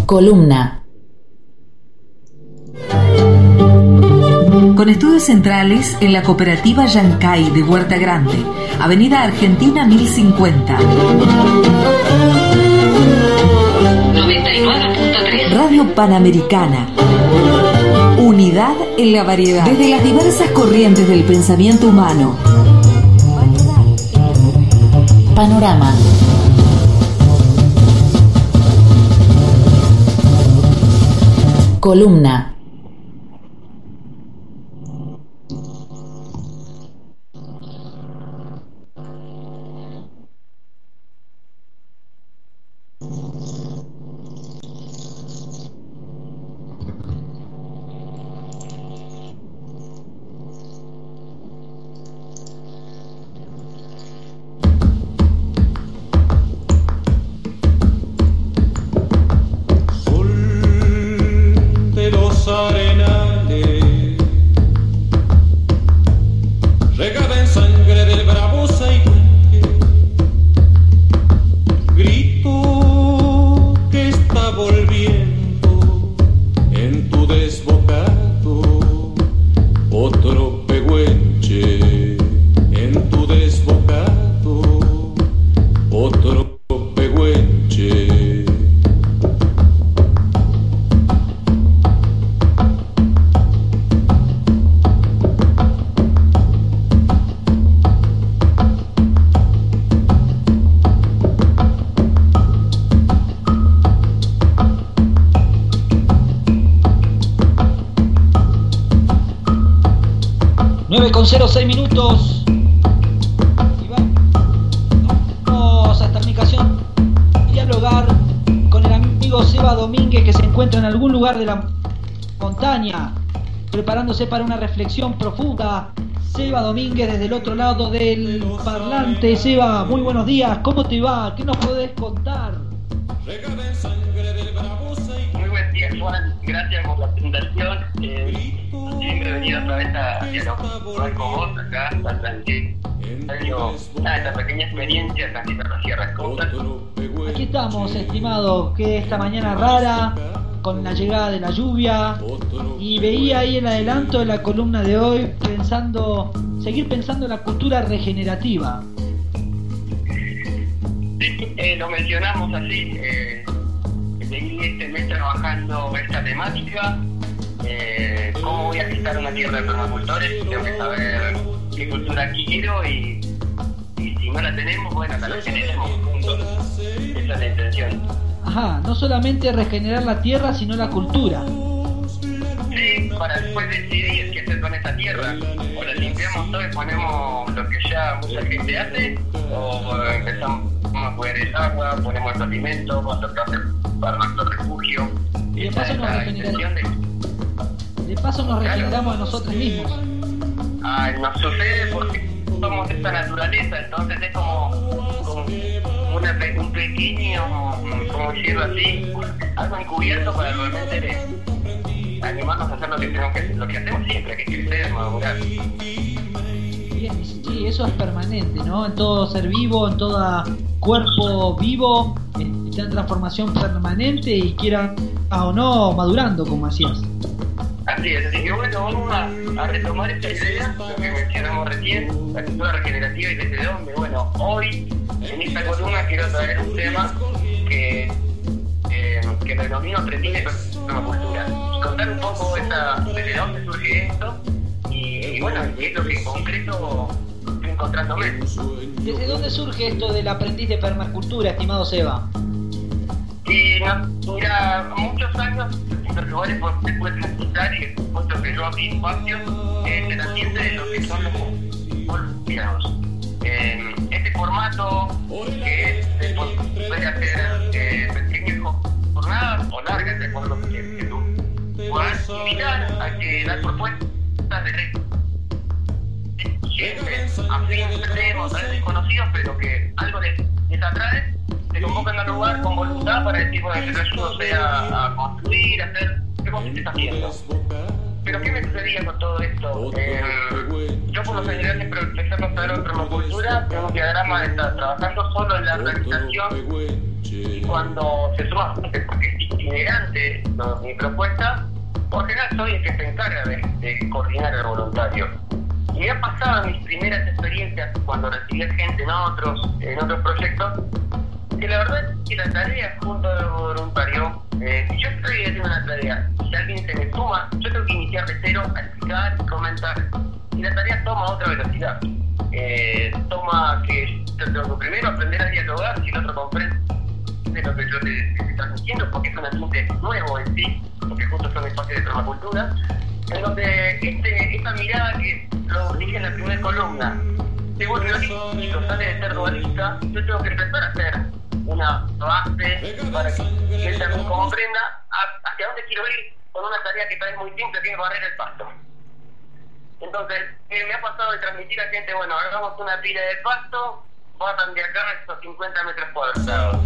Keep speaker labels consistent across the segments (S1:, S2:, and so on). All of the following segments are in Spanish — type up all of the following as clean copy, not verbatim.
S1: Columna. Con estudios centrales en la cooperativa Yancay de Huerta Grande, Avenida Argentina 1050. 99.3. Radio Panamericana. Unidad en la variedad. Desde las diversas corrientes del pensamiento humano. Panorama. Columna.
S2: Con 06 minutos y vamos a esta comunicación y dialogar con el amigo Seba Domínguez, que se encuentra en algún lugar de la montaña preparándose para una reflexión profunda. Seba Domínguez desde el otro lado del parlante. Seba, muy buenos días, ¿cómo te va? ¿Qué nos podés contar?
S3: Muy buen día, Juan, gracias por la presentación. Siempre he venido otra vez a dialogar con vos acá, tan tranquilo. Esta pequeña experiencia transitar las sierras cortas.
S2: Aquí estamos, estimado, que esta mañana rara, con la llegada de la lluvia, y veía ahí el adelanto de la columna de hoy, seguir pensando en la cultura regenerativa.
S3: Sí, lo mencionamos así, seguí este mes trabajando esta temática. ¿Cómo voy a quitar una tierra de permacultores? Tengo que saber qué cultura quiero y si no la tenemos, bueno, hasta la generemos juntos. Esa es la intención.
S2: Ajá, no solamente regenerar la tierra, sino la cultura.
S3: Sí, para después decidir qué hacer con esta tierra. O la limpiamos todo y ponemos lo que ya mucha gente hace, o empezamos a poner el agua, ponemos el alimento, cuando que hace para nuestro refugio.
S2: Y de paso nos regeneramos a nosotros mismos.
S3: Nos sucede porque somos esta naturaleza, entonces es como un pequeño, como decirlo así, algo encubierto para realmente animarnos a hacer lo que hacemos siempre, que es crecer, madurar.
S2: Bien, sí, eso es permanente, ¿no? En todo ser vivo, en todo cuerpo vivo, está en transformación permanente y quiera o no madurando, como hacías.
S3: Así es, así que bueno, vamos a retomar esta idea, lo que mencionamos recién, la cultura regenerativa y desde dónde. Bueno, hoy en esta columna quiero traer un tema que lo denomino aprendiz de permacultura y contar un poco desde dónde surge esto y bueno, qué es lo que en concreto estoy encontrándome.
S2: ¿Desde dónde surge esto del aprendiz de permacultura, estimado Seba?
S3: Mira, muchos años en los lugares por donde puedes transitar y puesto que yo abrí espacios, se atiende de lo que son los volunteados. Este formato que puede hacer pequeñas jornadas o largas, de acuerdo que tú puedas invitar a que las propuestas de gente afín, extremos, a veces desconocidos, pero que algo les atrae, se convocan al lugar con voluntad para decir, bueno, yo te ayudo a construir, a hacer, ¿qué vos estás haciendo? Pero ¿qué me sucedía con todo esto? Yo por lo general siempre empezando a saber en permacultura, tengo un diagrama de estar trabajando solo en la organización y cuando se suma, porque itinerante mi propuesta, por general soy el que se encarga de coordinar al voluntario. Y me ha pasado en mis primeras experiencias cuando recibí gente en otros proyectos, que la verdad es que la tarea junto al voluntario, si yo estoy haciendo una tarea, si alguien se me suma, yo tengo que iniciar de cero, a explicar y comentar. Y la tarea toma otra velocidad. Toma que yo tengo que primero aprender a dialogar, si el otro comprende lo que yo le estoy transmitiendo, porque es un ambiente nuevo en sí, porque justo son espacios de permacultura, en donde esta mirada que lo dije en la primera columna, se vuelve holístico, sale de ser dualista, yo tengo que empezar a hacer una base para que él también comprenda hacia dónde quiero ir con una tarea que tal vez muy simple, que es barrer el pasto. Entonces, me ha pasado de transmitir a gente, bueno, hagamos una pila de pasto, bajan de acá estos 50 metros cuadrados.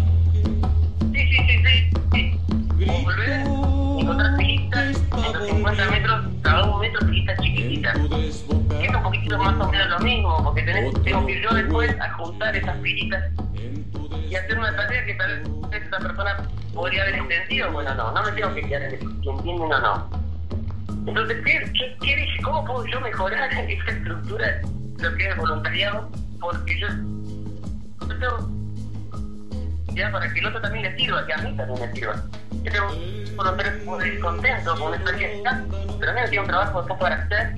S3: Sí. Volver, encontrar pilitas, en los 50 metros, cada un metro pilitas chiquititas. Es un poquito más o menos lo mismo, porque tengo que ir yo después a juntar esas pilitas y hacer una tarea que tal vez esa persona podría haber entendido. Bueno, no me tengo que quedar en eso, si entienden o no. Entonces, ¿qué dije? ¿Cómo puedo yo mejorar esa estructura de lo que es voluntariado? Porque yo tengo ya para que el otro también le sirva, que a mí también me sirva. Yo tengo un voluntario muy contento con esta experiencia, pero a mí me tiene un trabajo después para hacer.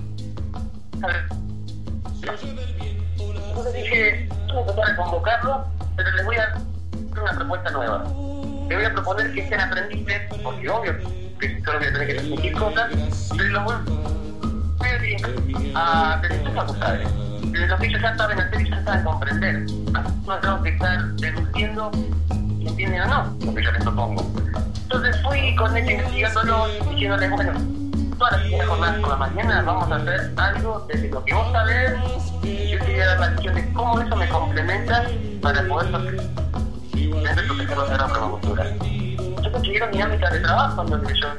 S3: Entonces dije, voy a empezar a convocarlo, pero les voy a hacer una propuesta nueva. Les voy a proponer que sean aprendices, porque obvio que solo voy a tener que transmitir cosas, pero los voy a decir desde sus facultades, desde lo que ellos ya saben hacer y ya saben comprender. No tengo que estar deduciendo si entienden o no lo que yo les propongo. Entonces fui con ellos investigándolo, diciéndoles, bueno, todas las jornadas por la mañana vamos a hacer algo desde lo que vos sabés, y yo te voy a dar la visión de cómo eso me complementa para poder proteger los de la permacultura. Yo consiguieron dinámica de trabajo en donde yo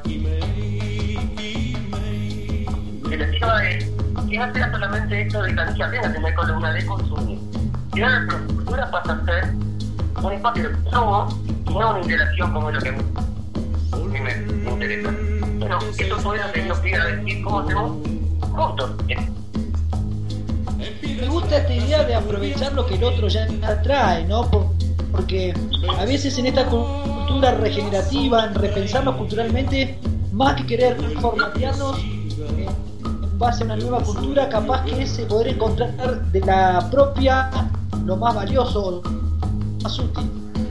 S3: que les digo es que no sea solamente esto de canilla plena, tener columna de consumir. Si no, la permacultura pasa a ser un espacio de consumo y no una interacción como es lo que me interesa. Bueno, eso fue lo que yo quería decir, cómo hacemos juntos.
S2: Me gusta esta idea de aprovechar lo que el otro ya trae, ¿no? Porque a veces en esta cultura regenerativa, en repensarnos culturalmente, más que querer formatearnos en base a una nueva cultura, capaz que es poder encontrar de la propia lo más valioso, lo más útil.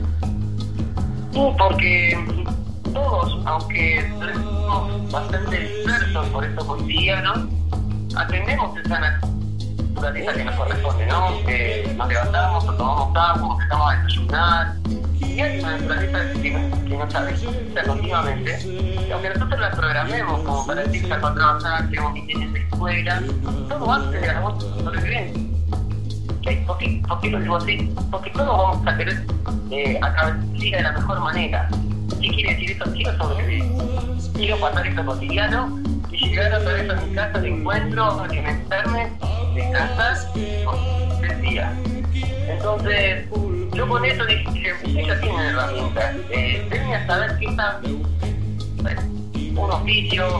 S3: Porque todos, aunque somos bastante dispersos por estos cotidianos, atendemos esa naturaleza que nos corresponde, ¿no? Nos levantamos, o tomamos agua, empezamos a desayunar, y hay una naturaleza que nos avisa continuamente, y aunque nosotros la programemos como para decir salgo a trabajar, tenemos que ir de escuela, todo antes de la sobrevivencia. ¿Por qué lo digo así? Porque todos vamos a querer acabar el día de la mejor manera. ¿Qué quiere decir eso? Quiero sobrevivir. Quiero pasar esto cotidiano y llegar otra vez a mi casa de encuentro, alimentarme, descansar del día. Entonces, yo con eso dije, ellos tienen herramientas. Deben a saber que está un oficio,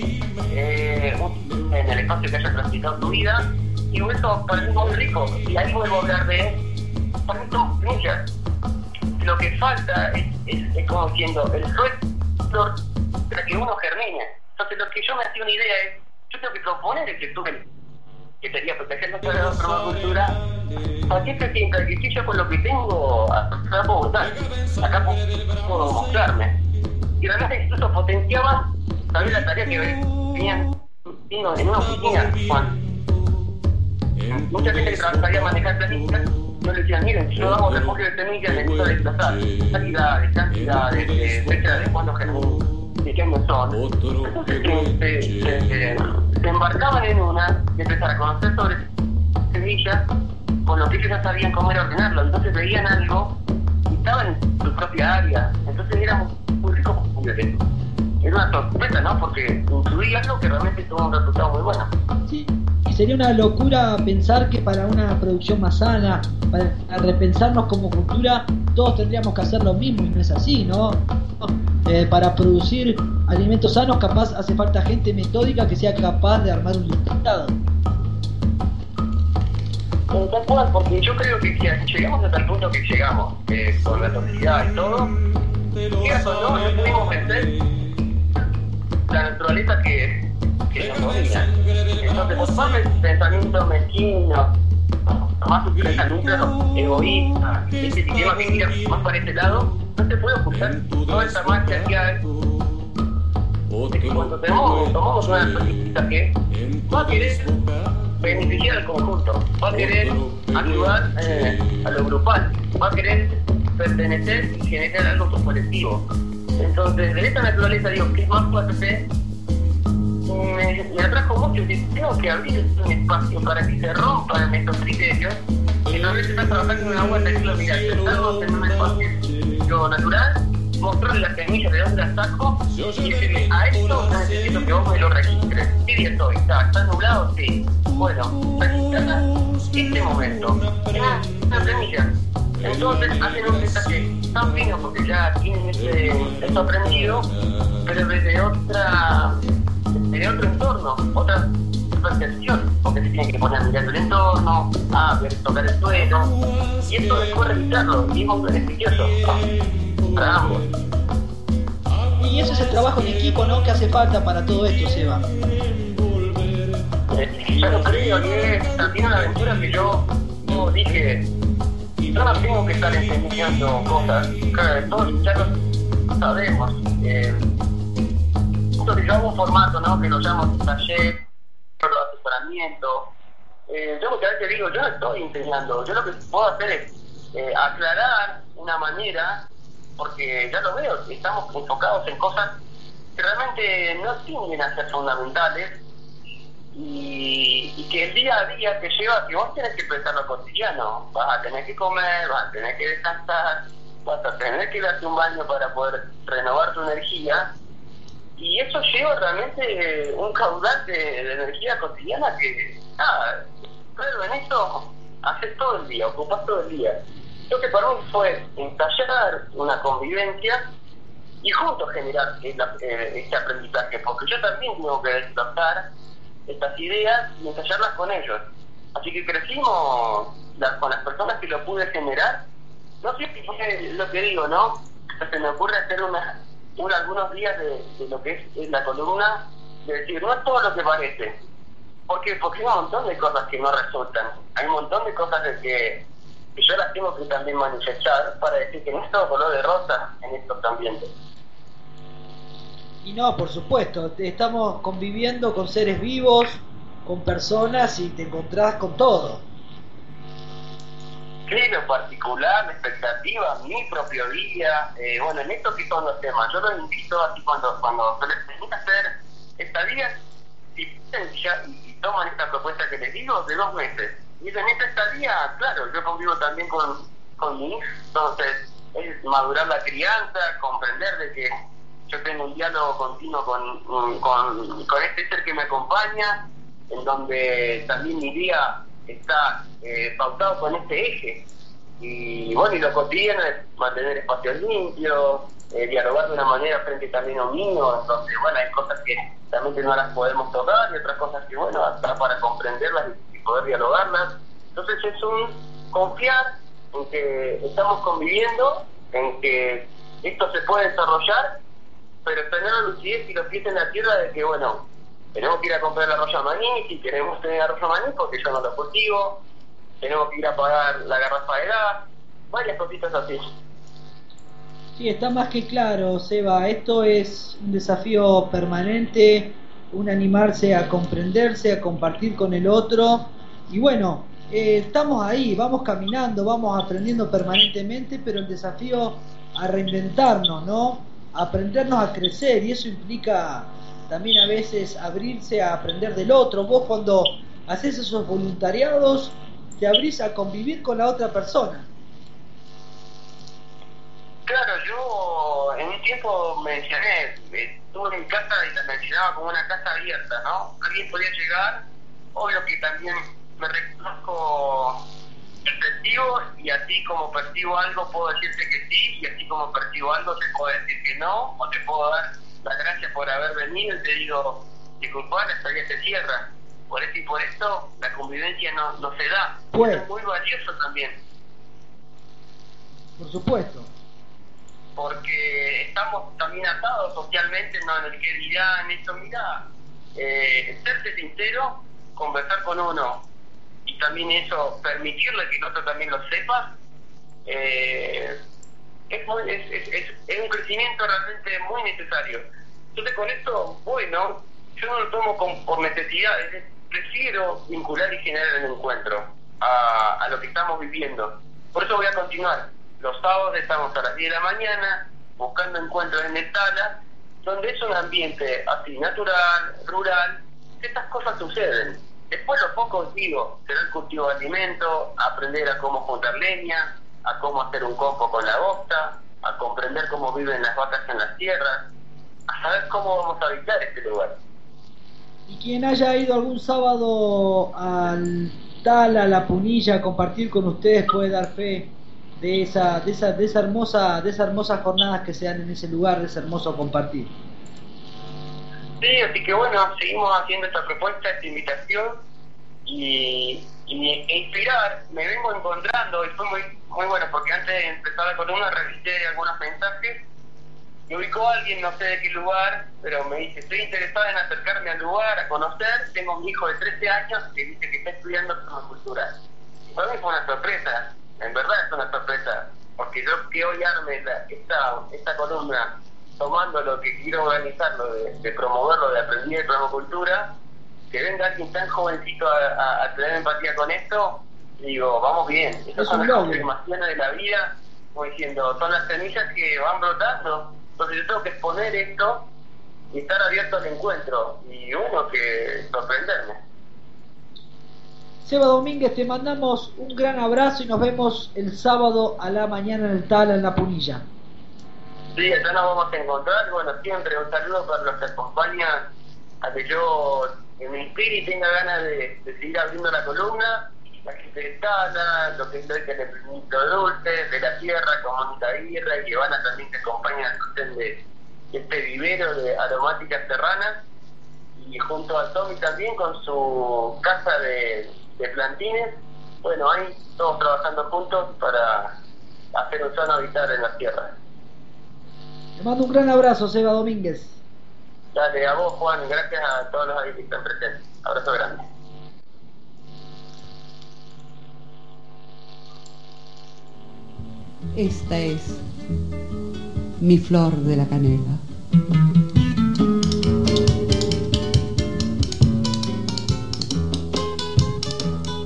S3: en el espacio que haya transitado tu vida, y eso para mí es muy rico. Y ahí vuelvo a hablar para mí son semillas. Lo que falta es como diciendo, el suelo para que uno germine. Entonces lo que yo me hacía una idea es, yo tengo que proponer el que estuve, que sería proteger nuestra permacultura, para que se sienta que si yo con lo que tengo, acá puedo votar, acá puedo mostrarme. Y realmente incluso potenciaban tal vez la tarea que venían en una oficina, mucha gente que trabajaría a manejar planillas, no le decían, miren, si no damos refugio de semillas, necesito desplazar calidades, cantidades, fecha de cuántos pequeños son. Entonces se embarcaban en una y empezaron a conocer sobre semillas, con lo que ellos ya sabían cómo era ordenarlo. Entonces veían algo y estaban en su propia área. Entonces era muy rico. Era una sorpresa, ¿no? Porque incluía algo que realmente tuvo un resultado muy bueno.
S2: Sí. Y sería una locura pensar que para una producción más sana, para repensarnos como cultura, todos tendríamos que hacer lo mismo, y no es así, ¿no? Para producir alimentos sanos, capaz hace falta gente metódica que sea capaz de armar un listado.
S3: Tal cual, porque yo creo que si llegamos hasta el punto que llegamos, con la toxicidad y todo, digas o no podemos vencer la naturaleza que nos domina. Entonces, por más pensamiento mezquino, más ultrasalud, egoísta, este sistema que gira más para este lado, no se puede ocultar toda esa magia que hay. Cuando tomamos una política que va a querer beneficiar al conjunto, va a querer ayudar a lo grupal, va a querer pertenecer y generar algo colectivo. Entonces, de esta naturaleza, digo, ¿qué más puedo hacer? Me atrajo mucho que tengo que abrir un espacio para que se rompan estos criterios, y no veces estás trabajando en una vuelta y decirlo, mira, sentarnos en un espacio natural, mostrarle las semillas de dónde las saco y decirle, a esto necesito que vos me lo registres. ¿Qué día estoy? ¿Está nublado? Sí. Bueno, registrala este momento. Una semilla. Entonces hacen un mensaje tan fino porque ya tienen esto aprendido, pero desde otro entorno, otra percepción, porque se tienen que poner a mirar el entorno, a tocar el suelo, y esto después revisarlo, y es muy beneficioso para ambos.
S2: Y eso es el trabajo en equipo, ¿no?, que hace falta para todo esto, Seba.
S3: Yo lo creo, y es también una aventura que yo dije, yo no tengo que estar enseñando cosas, todos ya lo sabemos. Entonces yo hago un formato, ¿no?, que lo llamo taller, asesoramiento. Yo muchas veces digo, yo no estoy enseñando, yo lo que puedo hacer es aclarar una manera, porque ya lo veo, estamos enfocados en cosas que realmente no tienden a ser fundamentales, y que el día a día te lleva a que vos tenés que pensar lo cotidiano. Vas a tener que comer, vas a tener que descansar, vas a tener que darte un baño para poder renovar tu energía, y eso lleva realmente un caudal de energía cotidiana que, nada, pero en eso haces todo el día, ocupas todo el día. Lo que para mí fue ensayar una convivencia y juntos generar este aprendizaje, porque yo también tengo que despertar estas ideas y ensayarlas con ellos. Así que crecimos con las personas que lo pude generar. No sé si fue lo que digo, ¿no? Se me ocurre hacer algunos días de lo que es la columna, de decir, no es todo lo que parece. ¿Por qué? Porque hay un montón de cosas que no resultan. Hay un montón de cosas que yo las tengo que también manifestar para decir que no es todo color de rosa en estos ambientes.
S2: Y no, por supuesto, estamos conviviendo con seres vivos, con personas, y te encontrás con todo.
S3: Sí, lo particular, la expectativa, mi propio día, bueno, en esto que son los temas, yo los invito así cuando se les permite hacer estadías, y toman esta propuesta que les digo, de 2 meses. Y en esta estadía, claro, yo convivo también con mi hijo, entonces es madurar la crianza, comprender de que yo tengo un diálogo continuo con este ser que me acompaña, en donde también mi día está pautado con este eje. Y bueno, y lo cotidiano es mantener espacios limpios, dialogar de una manera frente también a un niño, entonces bueno, hay cosas que realmente no las podemos tocar y otras cosas que bueno, hasta para comprenderlas y poder dialogarlas. Entonces es un confiar en que estamos conviviendo, en que esto se puede desarrollar, pero tener la lucidez y los pies en la tierra de que bueno, tenemos que ir a comprar el arroz a maní, si queremos tener arroz a maní porque yo no lo cultivo, tenemos que ir a pagar la garrafa de gas, varias cositas así.
S2: Sí, está más que claro, Seba, esto es un desafío permanente, un animarse a comprenderse, a compartir con el otro, y bueno, estamos ahí, vamos caminando, vamos aprendiendo permanentemente, pero el desafío a reinventarnos, ¿no?, a aprendernos a crecer, y eso implica también a veces abrirse a aprender del otro. Vos cuando haces esos voluntariados te abrís a convivir con la otra persona.
S3: Claro, yo en un tiempo mencioné, estuve en mi casa y la mencionaba como una casa abierta, ¿no? Alguien podía llegar obvio que también me reconozco perceptivo, y así como percibo algo puedo decirte que sí, y así como percibo algo te puedo decir que no, o te puedo dar las gracias por haber venido y te digo, disculpa, la historia se cierra. Por eso y por esto la convivencia no se da.
S2: Pues,
S3: es muy valioso también.
S2: Por supuesto.
S3: Porque estamos también atados socialmente, ¿no? En el que dirán esto, mira, serte sincero, conversar con uno, y también eso, permitirle que el otro también lo sepa, es un crecimiento realmente muy necesario. Entonces con esto, bueno, yo no lo tomo por necesidad, prefiero vincular y generar un encuentro a lo que estamos viviendo. Por eso voy a continuar. Los sábados estamos a las 10 de la mañana buscando encuentros en el Tala, donde es un ambiente así natural, rural, que estas cosas suceden. Después los pocos digo, será el cultivo de alimentos, aprender a cómo juntar leña, a cómo hacer un compo con la bosta, a comprender cómo viven las vacas en las tierras, a saber cómo vamos a habitar este lugar.
S2: Y quien haya ido algún sábado al Tala, a la Punilla, a compartir con ustedes, puede dar fe de esa hermosa jornadas que se dan en ese lugar, de ese hermoso compartir.
S3: Sí, así que bueno, seguimos haciendo esta propuesta, esta invitación, y inspirar. Me vengo encontrando, y fue muy bueno, porque antes de empezar la columna revisé algunos mensajes, y ubicó a alguien, no sé de qué lugar, pero me dice, estoy interesada en acercarme al lugar, a conocer, tengo un hijo de 13 años que dice que está estudiando permacultura. Y para mí fue una sorpresa, en verdad es una sorpresa, porque yo que hoy arme esta columna, tomando lo que quiero organizarlo, de promoverlo, de aprender permacultura, que venga alguien tan jovencito a tener empatía con esto, digo, vamos bien. Estas son las confirmaciones de la vida, como diciendo, son las semillas que van brotando. Entonces yo tengo que exponer esto y estar abierto al encuentro, y uno que sorprenderme.
S2: Seba Domínguez, te mandamos un gran abrazo y nos vemos el sábado a la mañana en el Tala, en la Punilla.
S3: Sí, acá nos vamos a encontrar. Bueno, siempre un saludo para los que acompañan a que yo me inspire y tenga ganas de seguir abriendo la columna. La gente de Tala, lo que es el emprendimiento dulce, de la tierra, como Mónica Aguirre, y Ivana también que acompaña al sostén de este vivero de aromáticas serranas, y junto a Tommy también con su casa de plantines. Bueno, ahí todos trabajando juntos para hacer un sano habitar en la tierra.
S2: Te mando un gran abrazo, Seba Domínguez.
S3: Dale, a vos, Juan, gracias a todos los ahí que están presentes. Abrazo grande.
S4: Esta es mi flor de la canela.